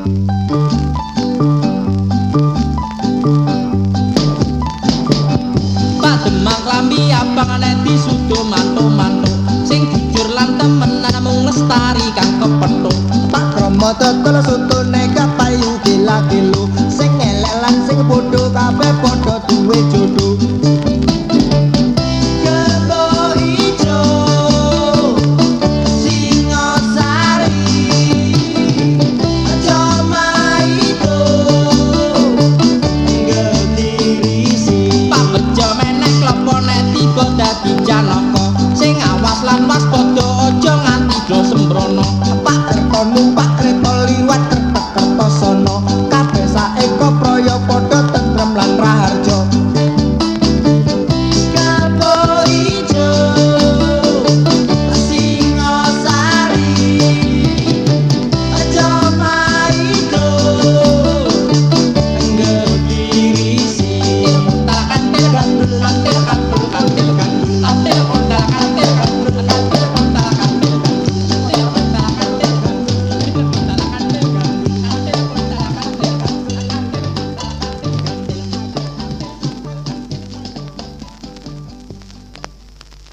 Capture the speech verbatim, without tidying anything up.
Pademang klambi abang nek disudo mantuk-mantuk sing jujur lan temenan mung lestari kang kepethuk tak krama tetel